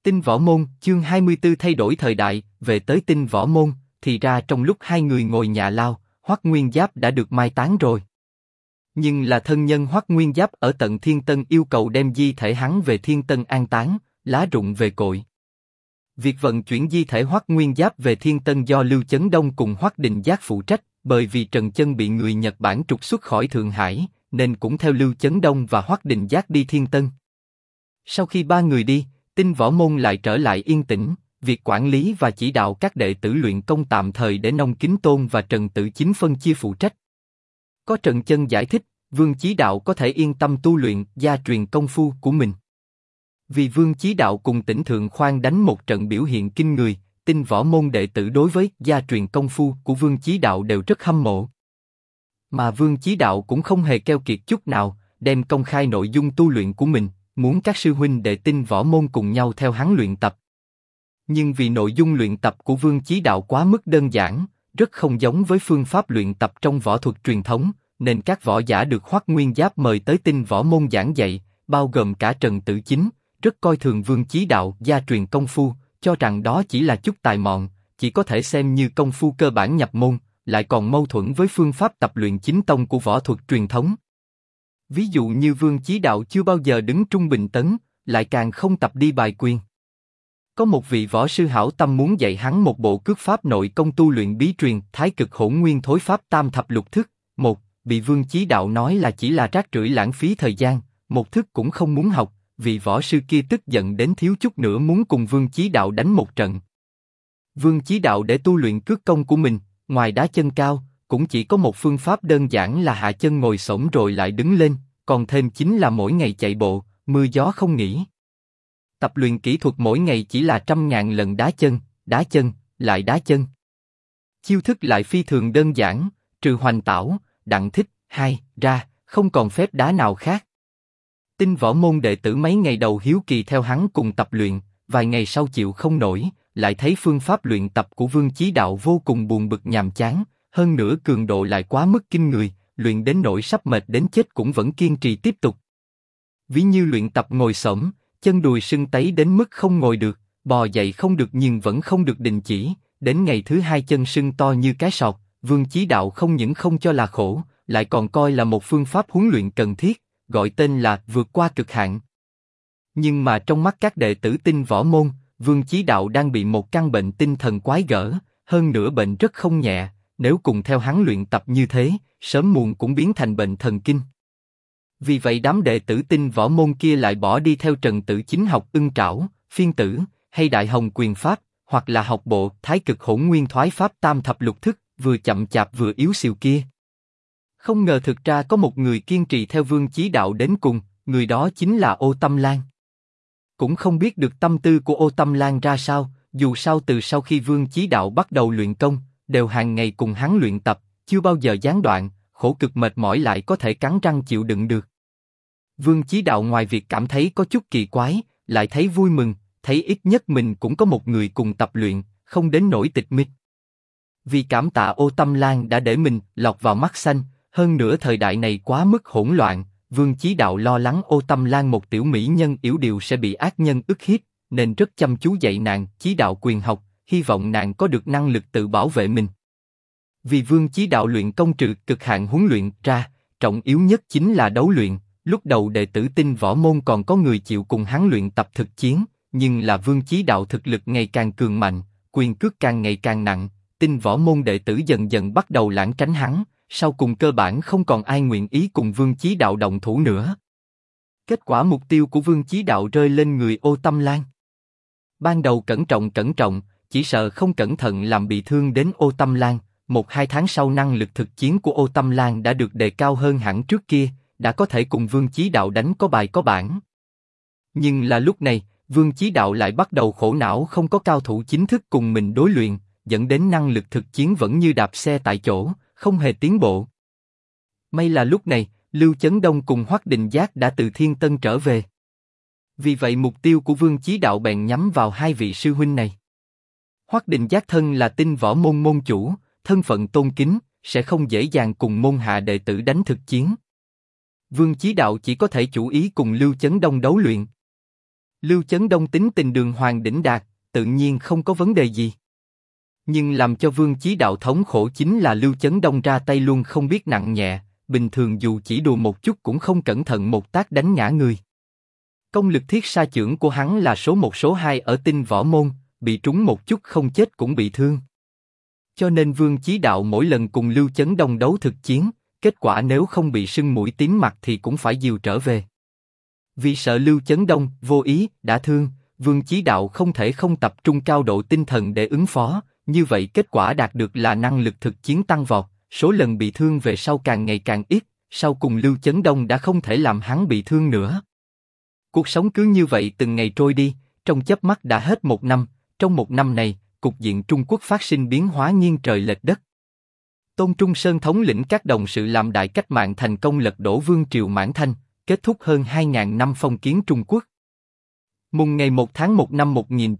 Tinh võ môn, chương 24 thay đổi thời đại, về tới tinh võ môn, thì ra trong lúc hai người ngồi nhà lao, Hoắc Nguyên Giáp đã được mai táng rồi. Nhưng là thân nhân Hoắc Nguyên Giáp ở tận Thiên Tân yêu cầu đem di thể hắn về Thiên Tân an táng, lá rụng về cội. Việc vận chuyển di thể Hoắc Nguyên Giáp về Thiên Tân do Lưu Chấn Đông cùng Hoắc Định Giác phụ trách, bởi vì Trần Chân bị người Nhật Bản trục xuất khỏi Thượng Hải, nên cũng theo Lưu Chấn Đông và Hoắc Định Giác đi Thiên Tân. Sau khi ba người đi, tinh võ môn lại trở lại yên tĩnh, việc quản lý và chỉ đạo các đệ tử luyện công tạm thời để Nông Kính Tôn và Trần Tử Chính phân chia phụ trách. Có Trần Chân giải thích, Vương Chí Đạo có thể yên tâm tu luyện gia truyền công phu của mình. Vì Vương Chí Đạo cùng Tỉnh Thượng Khoan đánh một trận biểu hiện kinh người, tinh võ môn đệ tử đối với gia truyền công phu của Vương Chí Đạo đều rất hâm mộ. Mà Vương Chí Đạo cũng không hề keo kiệt chút nào, đem công khai nội dung tu luyện của mình, muốn các sư huynh đệ tinh võ môn cùng nhau theo hắn luyện tập. Nhưng vì nội dung luyện tập của Vương Chí Đạo quá mức đơn giản, rất không giống với phương pháp luyện tập trong võ thuật truyền thống, nên các võ giả được Hoắc Nguyên Giáp mời tới tinh võ môn giảng dạy, bao gồm cả Trần Tử Chính, rất coi thường Vương Chí Đạo gia truyền công phu, cho rằng đó chỉ là chút tài mọn, chỉ có thể xem như công phu cơ bản nhập môn, lại còn mâu thuẫn với phương pháp tập luyện chính tông của võ thuật truyền thống. Ví dụ như Vương Chí Đạo chưa bao giờ đứng trung bình tấn, lại càng không tập đi bài quyền. Có một vị võ sư hảo tâm muốn dạy hắn một bộ cước pháp nội công tu luyện bí truyền Thái Cực Hỗn Nguyên Thối Pháp Tam Thập Lục Thức, bị Vương Chí Đạo nói là chỉ là rác rưởi lãng phí thời gian, một thức cũng không muốn học, vị võ sư kia tức giận đến thiếu chút nữa muốn cùng Vương Chí Đạo đánh một trận. Vương Chí Đạo để tu luyện cước công của mình, ngoài đá chân cao, cũng chỉ có một phương pháp đơn giản là hạ chân ngồi xổm rồi lại đứng lên, còn thêm chính là mỗi ngày chạy bộ, mưa gió không nghỉ. Tập luyện kỹ thuật mỗi ngày chỉ là 100.000 lần đá chân, lại đá chân. Chiêu thức lại phi thường đơn giản, trừ hoành tảo, đặng thích, hai, ra, không còn phép đá nào khác. Tinh võ môn đệ tử mấy ngày đầu hiếu kỳ theo hắn cùng tập luyện, vài ngày sau chịu không nổi, lại thấy phương pháp luyện tập của Vương Chí Đạo vô cùng buồn bực nhàm chán, hơn nữa cường độ lại quá mức kinh người, luyện đến nỗi sắp mệt đến chết cũng vẫn kiên trì tiếp tục. Ví như luyện tập ngồi xổm, chân đùi sưng tấy đến mức không ngồi được, bò dậy không được nhưng vẫn không được đình chỉ, đến ngày thứ hai chân sưng to như cái sọt, Vương Chí Đạo không những không cho là khổ, lại còn coi là một phương pháp huấn luyện cần thiết, gọi tên là vượt qua cực hạn. Nhưng mà trong mắt các đệ tử tinh võ môn, Vương Chí Đạo đang bị một căn bệnh tinh thần quái gở, hơn nữa bệnh rất không nhẹ, nếu cùng theo hắn luyện tập như thế, sớm muộn cũng biến thành bệnh thần kinh. Vì vậy đám đệ tử tinh võ môn kia lại bỏ đi theo Trần Tử Chính học Ưng Trảo, Phiên Tử, hay Đại Hồng Quyền Pháp, hoặc là học bộ Thái Cực Hỗn Nguyên Thoái Pháp Tam Thập Lục Thức, vừa chậm chạp vừa yếu xìu kia. Không ngờ thực ra có một người kiên trì theo Vương Chí Đạo đến cùng, người đó chính là Ô Tâm Lan. Cũng không biết được tâm tư của Ô Tâm Lan ra sao, dù sao từ sau khi Vương Chí Đạo bắt đầu luyện công, đều hàng ngày cùng hắn luyện tập, chưa bao giờ gián đoạn, khổ cực mệt mỏi lại có thể cắn răng chịu đựng được. Vương Chí Đạo ngoài việc cảm thấy có chút kỳ quái, lại thấy vui mừng, thấy ít nhất mình cũng có một người cùng tập luyện, không đến nỗi tịch mịch. Vì cảm tạ Ô Tâm Lan đã để mình lọt vào mắt xanh, hơn nữa thời đại này quá mức hỗn loạn, Vương Chí Đạo lo lắng Ô Tâm Lan một tiểu mỹ nhân yểu điệu sẽ bị ác nhân ức hiếp, nên rất chăm chú dạy nàng Chí Đạo quyền học, hy vọng nàng có được năng lực tự bảo vệ mình. Vì Vương Chí Đạo luyện công trừ cực hạn huấn luyện ra, trọng yếu nhất chính là đấu luyện. Lúc đầu đệ tử tinh võ môn còn có người chịu cùng hắn luyện tập thực chiến, nhưng là Vương Chí Đạo thực lực ngày càng cường mạnh, quyền cước càng ngày càng nặng, tinh võ môn đệ tử dần dần bắt đầu lảng tránh hắn, sau cùng cơ bản không còn ai nguyện ý cùng Vương Chí Đạo động thủ nữa. Kết quả mục tiêu của Vương Chí Đạo rơi lên người Ô Tâm Lan. Ban đầu cẩn trọng, chỉ sợ không cẩn thận làm bị thương đến Ô Tâm Lan. 1-2 tháng sau năng lực thực chiến của Ô Tâm Lan đã được đề cao hơn hẳn trước kia, đã có thể cùng Vương Chí Đạo đánh có bài có bản. Nhưng là lúc này, Vương Chí Đạo lại bắt đầu khổ não không có cao thủ chính thức cùng mình đối luyện, dẫn đến năng lực thực chiến vẫn như đạp xe tại chỗ, không hề tiến bộ. May là lúc này, Lưu Chấn Đông cùng Hoắc Định Giác đã từ Thiên Tân trở về. Vì vậy mục tiêu của Vương Chí Đạo bèn nhắm vào hai vị sư huynh này. Hoắc Định Giác thân là tinh võ môn môn chủ, thân phận tôn kính, sẽ không dễ dàng cùng môn hạ đệ tử đánh thực chiến. Vương Chí Đạo chỉ có thể chủ ý cùng Lưu Chấn Đông đấu luyện. Lưu Chấn Đông tính tình đường hoàng đỉnh đạt, tự nhiên không có vấn đề gì. Nhưng làm cho Vương Chí Đạo thống khổ chính là Lưu Chấn Đông ra tay luôn không biết nặng nhẹ, bình thường dù chỉ đùa một chút cũng không cẩn thận một tác đánh ngã người. Công lực thiết sa chưởng của hắn là số 1 số 2 ở tinh võ môn, bị trúng một chút không chết cũng bị thương. Cho nên Vương Chí Đạo mỗi lần cùng Lưu Chấn Đông đấu thực chiến, kết quả nếu không bị sưng mũi tím mặt thì cũng phải dìu trở về. Vì sợ Lưu Chấn Đông vô ý đã thương, Vương Chí Đạo không thể không tập trung cao độ tinh thần để ứng phó, như vậy kết quả đạt được là năng lực thực chiến tăng vọt, số lần bị thương về sau càng ngày càng ít, sau cùng Lưu Chấn Đông đã không thể làm hắn bị thương nữa. Cuộc sống cứ như vậy từng ngày trôi đi, trong chớp mắt đã hết một năm, trong một năm này, cục diện Trung Quốc phát sinh biến hóa nghiêng trời lệch đất. Tôn Trung Sơn thống lĩnh các đồng sự làm đại cách mạng thành công lật đổ vương triều Mãn Thanh, kết thúc hơn 2.000 năm phong kiến Trung Quốc. Mùng ngày 1 tháng 1 năm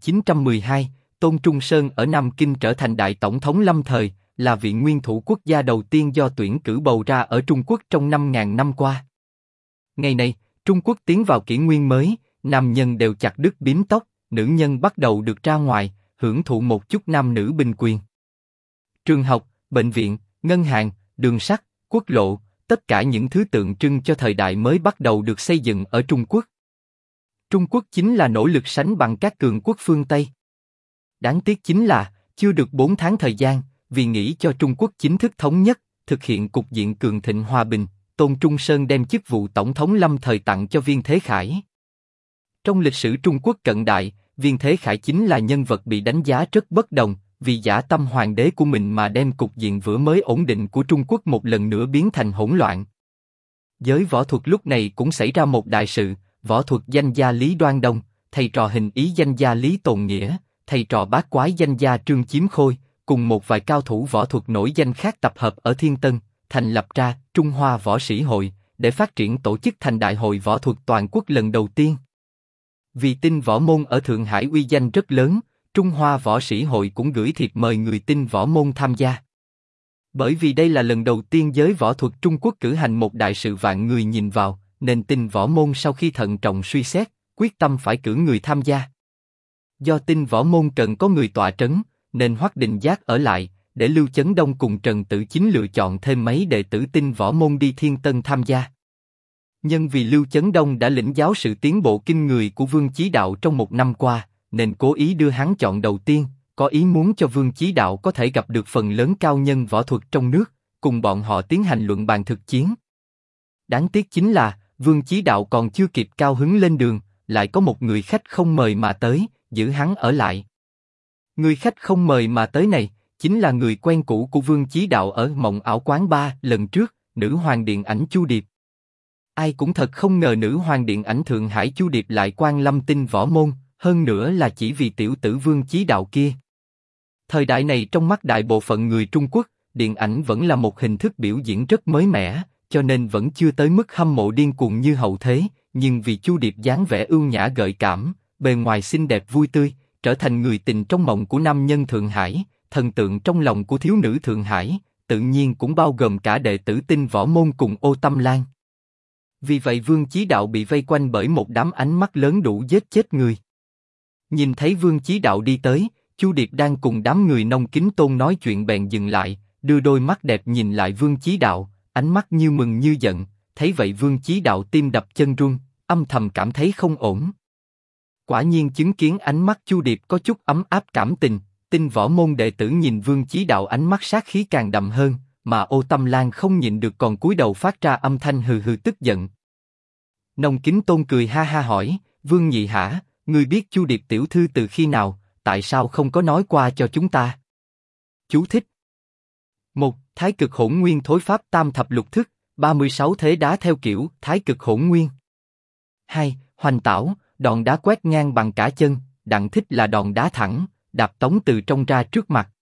1912, Tôn Trung Sơn ở Nam Kinh trở thành đại tổng thống lâm thời, là vị nguyên thủ quốc gia đầu tiên do tuyển cử bầu ra ở Trung Quốc trong 5.000 năm qua. Ngày này, Trung Quốc tiến vào kỷ nguyên mới, nam nhân đều chặt đứt bím tóc, nữ nhân bắt đầu được ra ngoài, hưởng thụ một chút nam nữ bình quyền. Trường học, bệnh viện, ngân hàng, đường sắt, quốc lộ, tất cả những thứ tượng trưng cho thời đại mới bắt đầu được xây dựng ở Trung Quốc. Trung Quốc chính là nỗ lực sánh bằng các cường quốc phương Tây. Đáng tiếc chính là, chưa được 4 tháng thời gian, vì nghĩ cho Trung Quốc chính thức thống nhất, thực hiện cục diện cường thịnh hòa bình, Tôn Trung Sơn đem chức vụ tổng thống lâm thời tặng cho Viên Thế Khải. Trong lịch sử Trung Quốc cận đại, Viên Thế Khải chính là nhân vật bị đánh giá rất bất đồng, vì dã tâm hoàng đế của mình mà đem cục diện vừa mới ổn định của Trung Quốc một lần nữa biến thành hỗn loạn. Giới võ thuật lúc này cũng xảy ra một đại sự, võ thuật danh gia Lý Đoan Đông, thầy trò hình ý danh gia Lý Tồn Nghĩa, thầy trò bát quái danh gia Trương Chiếm Khôi, cùng một vài cao thủ võ thuật nổi danh khác tập hợp ở Thiên Tân, thành lập ra Trung Hoa Võ Sĩ Hội, để phát triển tổ chức thành đại hội võ thuật toàn quốc lần đầu tiên. Vì tinh võ môn ở Thượng Hải uy danh rất lớn, Trung Hoa Võ Sĩ Hội cũng gửi thiệp mời người tinh võ môn tham gia. Bởi vì đây là lần đầu tiên giới võ thuật Trung Quốc cử hành một đại sự vạn người nhìn vào, nên tinh võ môn sau khi thận trọng suy xét, quyết tâm phải cử người tham gia. Do tinh võ môn cần có người tọa trấn, nên Hoắc Định Giác ở lại, để Lưu Chấn Đông cùng Trần Tử Chính lựa chọn thêm mấy đệ tử tinh võ môn đi Thiên Tân tham gia. Nhưng vì Lưu Chấn Đông đã lĩnh giáo sự tiến bộ kinh người của Vương Chí Đạo trong một năm qua, nên cố ý đưa hắn chọn đầu tiên, có ý muốn cho Vương Chí Đạo có thể gặp được phần lớn cao nhân võ thuật trong nước, cùng bọn họ tiến hành luận bàn thực chiến. Đáng tiếc chính là, Vương Chí Đạo còn chưa kịp cao hứng lên đường, lại có một người khách không mời mà tới, giữ hắn ở lại. Người khách không mời mà tới này, chính là người quen cũ của Vương Chí Đạo ở Mộng Ảo Quán Ba lần trước, nữ hoàng điện ảnh Chu Điệp. Ai cũng thật không ngờ nữ hoàng điện ảnh Thượng Hải Chu Điệp lại quan lâm tinh võ môn, hơn nữa là chỉ vì tiểu tử Vương Chí Đạo kia. Thời đại này trong mắt đại bộ phận người Trung Quốc, điện ảnh vẫn là một hình thức biểu diễn rất mới mẻ, cho nên vẫn chưa tới mức hâm mộ điên cuồng như hậu thế, nhưng vì Chu Điệp dáng vẻ ưu nhã gợi cảm, bề ngoài xinh đẹp vui tươi, trở thành người tình trong mộng của nam nhân Thượng Hải, thần tượng trong lòng của thiếu nữ Thượng Hải, tự nhiên cũng bao gồm cả đệ tử tinh võ môn cùng Ô Tâm Lan. Vì vậy Vương Chí Đạo bị vây quanh bởi một đám ánh mắt lớn đủ giết chết người. Nhìn thấy Vương Chí Đạo đi tới, Chu Điệp đang cùng đám người Nông Kính Tôn nói chuyện bèn dừng lại, đưa đôi mắt đẹp nhìn lại Vương Chí Đạo, ánh mắt như mừng như giận. Thấy vậy Vương Chí Đạo tim đập chân run, âm thầm cảm thấy không ổn. Quả nhiên chứng kiến ánh mắt Chu Điệp có chút ấm áp cảm tình, tinh võ môn đệ tử nhìn Vương Chí Đạo ánh mắt sát khí càng đậm hơn, mà Ô Tâm Lan không nhịn được còn cúi đầu phát ra âm thanh hừ hừ tức giận. Nông Kính Tôn cười ha ha hỏi, Vương Nhị hả, ngươi biết Chu Điệp tiểu thư từ khi nào, tại sao không có nói qua cho chúng ta? Chú thích. 1. Thái cực hỗn nguyên thối pháp tam thập lục thức, 36 thế đá theo kiểu Thái cực hỗn nguyên. 2. Hoành tảo, đòn đá quét ngang bằng cả chân, đặng thích là đòn đá thẳng, đạp tống từ trong ra trước mặt,